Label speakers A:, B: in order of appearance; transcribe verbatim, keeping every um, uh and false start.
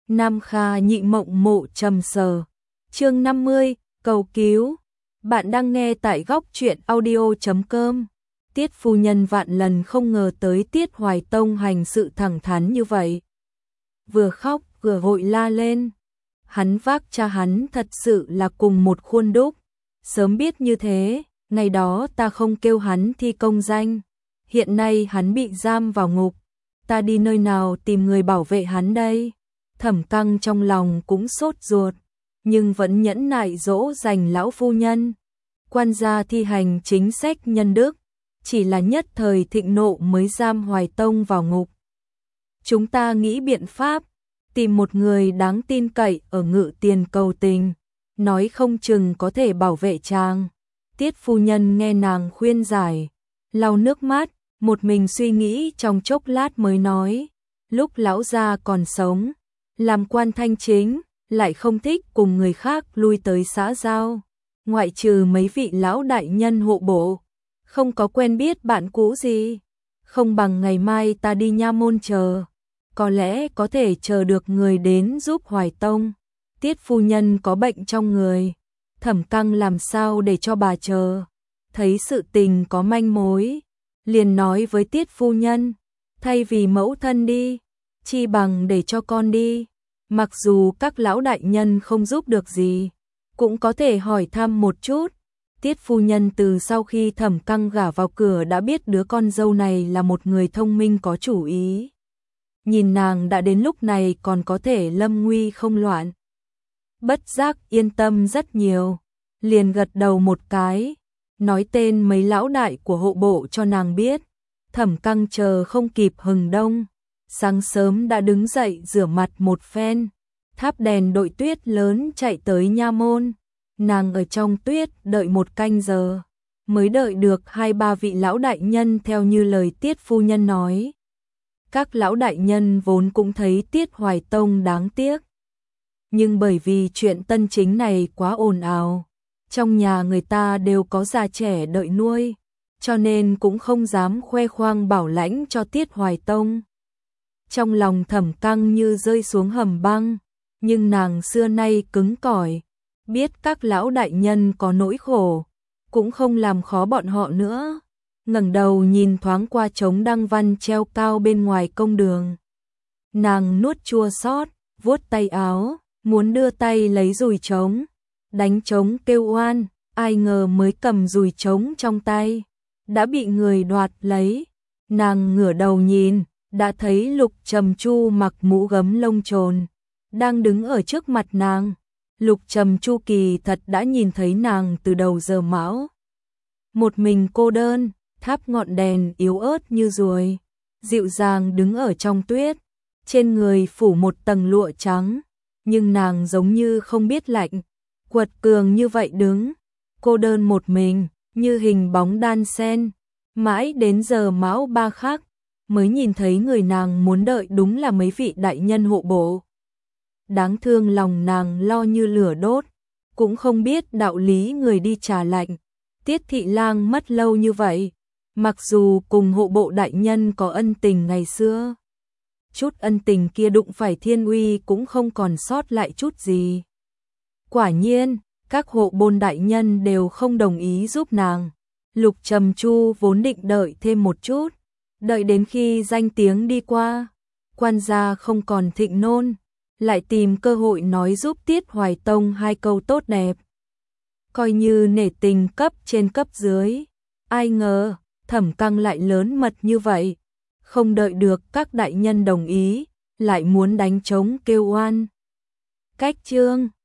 A: Nam Kha nhị mộng mộ trầm sờ. Chương năm mươi, cầu cứu. Bạn đang nghe tại góc truyện audio chấm com. Tiết phu nhân vạn lần không ngờ tới Tiết Hoài Tông hành sự thẳng thắn như vậy. Vừa khóc vừa vội la lên. Hắn vác cha hắn thật sự là cùng một khuôn đúc. Sớm biết như thế, ngày đó ta không kêu hắn thi công danh. Hiện nay hắn bị giam vào ngục. Ta đi nơi nào tìm người bảo vệ hắn đây? Thẩm Căng trong lòng cũng sốt ruột, nhưng vẫn nhẫn nại dỗ dành lão phu nhân. Quan gia thi hành chính sách nhân đức, chỉ là nhất thời thịnh nộ mới giam Hoài Tông vào ngục. Chúng ta nghĩ biện pháp, tìm một người đáng tin cậy ở Ngự Tiền cầu tình, nói không chừng có thể bảo vệ chàng. Tiết phu nhân nghe nàng khuyên giải, lau nước mắt, một mình suy nghĩ trong chốc lát mới nói, lúc lão gia còn sống, làm quan thanh chính, lại không thích cùng người khác lui tới xã giao, ngoại trừ mấy vị lão đại nhân hộ bộ, không có quen biết bạn cũ gì. Không bằng ngày mai ta đi nha môn chờ, có lẽ có thể chờ được người đến giúp Hoài Tông. Tiết phu nhân có bệnh trong người, Thẩm Căng làm sao để cho bà chờ. Thấy sự tình có manh mối, liền nói với Tiết phu nhân, thay vì mẫu thân đi, chi bằng để cho con đi. Mặc dù các lão đại nhân không giúp được gì, cũng có thể hỏi thăm một chút. Tiết phu nhân từ sau khi Thẩm Căng gả vào cửa đã biết đứa con dâu này là một người thông minh có chủ ý. Nhìn nàng đã đến lúc này còn có thể lâm nguy không loạn. Bất giác yên tâm rất nhiều, liền gật đầu một cái, nói tên mấy lão đại của hộ bộ cho nàng biết. Thẩm Căng chờ không kịp hừng đông, sáng sớm đã đứng dậy rửa mặt một phen, tháp đèn đội tuyết lớn chạy tới nha môn. Nàng ở trong tuyết đợi một canh giờ, mới đợi được hai ba vị lão đại nhân theo như lời Tiết phu nhân nói. Các lão đại nhân vốn cũng thấy Tiết Hoài Tông đáng tiếc, nhưng bởi vì chuyện tân chính này quá ồn ào, trong nhà người ta đều có già trẻ đợi nuôi, cho nên cũng không dám khoe khoang bảo lãnh cho Tiết Hoài Tông. Trong lòng Thẩm Căng như rơi xuống hầm băng, nhưng nàng xưa nay cứng cỏi, biết các lão đại nhân có nỗi khổ, cũng không làm khó bọn họ nữa. Ngẩng đầu nhìn thoáng qua trống đăng văn treo cao bên ngoài công đường. Nàng nuốt chua xót, vuốt tay áo, muốn đưa tay lấy dùi trống, đánh trống kêu oan, ai ngờ mới cầm dùi trống trong tay, đã bị người đoạt lấy. Nàng ngửa đầu nhìn, đã thấy Lục Trầm Chu mặc mũ gấm lông trồn, đang đứng ở trước mặt nàng. Lục Trầm Chu kỳ thật đã nhìn thấy nàng từ đầu giờ mão. Một mình cô đơn, tháp ngọn đèn yếu ớt như ruồi, dịu dàng đứng ở trong tuyết, trên người phủ một tầng lụa trắng, nhưng nàng giống như không biết lạnh, quật cường như vậy đứng, cô đơn một mình, như hình bóng đan sen, mãi đến giờ mão ba khắc, mới nhìn thấy người nàng muốn đợi đúng là mấy vị đại nhân hộ bộ. Đáng thương lòng nàng lo như lửa đốt, cũng không biết đạo lý người đi trà lạnh. Tiết thị lang mất lâu như vậy, mặc dù cùng hộ bộ đại nhân có ân tình ngày xưa, chút ân tình kia đụng phải thiên uy cũng không còn sót lại chút gì. Quả nhiên, các hộ bôn đại nhân đều không đồng ý giúp nàng. Lục Trầm Chu vốn định đợi thêm một chút, đợi đến khi danh tiếng đi qua, quan gia không còn thịnh nôn, lại tìm cơ hội nói giúp Tiết Hoài Tông hai câu tốt đẹp, coi như nể tình cấp trên cấp dưới. Ai ngờ Thẩm Căng lại lớn mật như vậy, không đợi được các đại nhân đồng ý, lại muốn đánh trống kêu oan. Cách chương